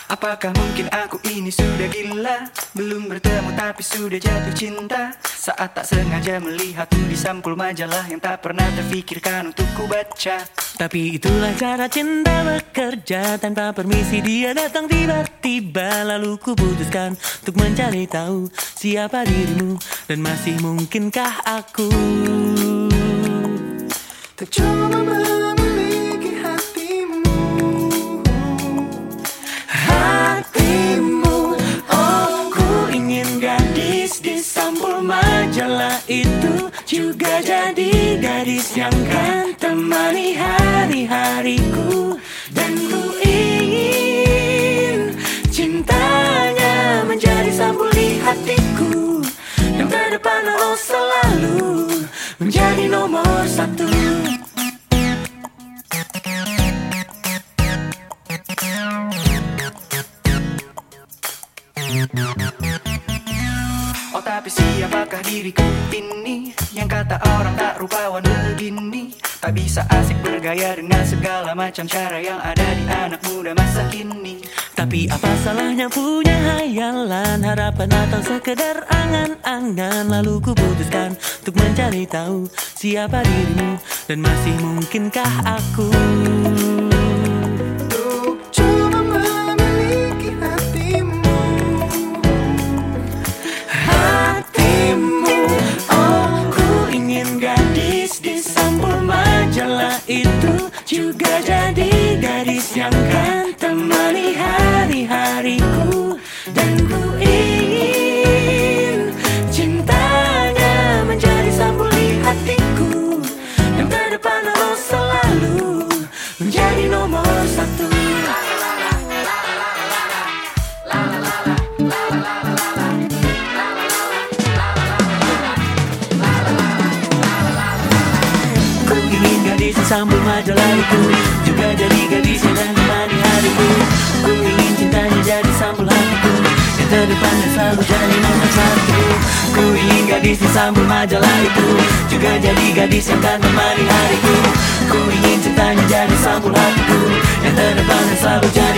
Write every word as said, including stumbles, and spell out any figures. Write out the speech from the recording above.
Apakah mungkin aku ini sudah gila? Belum bertemu tapi sudah jatuh cinta. Saat tak sengaja melihatmu di sampul majalah yang tak pernah terfikirkan untuk ku baca. Tapi itulah cara cinta bekerja. Tanpa permisi dia datang tiba-tiba. Lalu ku putuskan untuk mencari tahu siapa dirimu dan masih mungkinkah aku tak coba memiliki hatimu. Hatimu, oh ku ingin gadis di sampul majalah itu juga jadi gadis yang kan temani hari-hariku. Dan ku ingin cintanya menjadi sampul di hatiku, yang terdepan harus selalu menjadi nomor satu. Oh tapi siapakah diriku ini, yang kata orang tak rupawan begini. Tak bisa asik bergaya dengan segala macam cara yang ada di anak muda masa kini. Tapi apa salahnya punya hayalan, harapan atau sekedar angan-angan. Lalu ku putuskan untuk mencari tahu siapa dirimu dan masih mungkinkah aku untuk coba memiliki hatimu. Hatimu, oh ku ingin gadis di sampul majalah itu juga jadi gadis yang kan temani hari-hariku. Dan ku ingin cintanya menjadi sampul di hatiku, yang terdepan harus selalu menjadi nomor satu. Ku ingin gadis di sampul majalah itu juga jadi gadis yang kan temani hariku. Ku ingin cintanya jadi sampul hatiku, yang terdepan dan selalu jadi nomor satu. Ku ingin gadis di sampul majalah itu juga jadi gadis yang kan temani hariku. Ku ingin cintanya jadi sampul hatiku, yang terdepan dan selalu jadi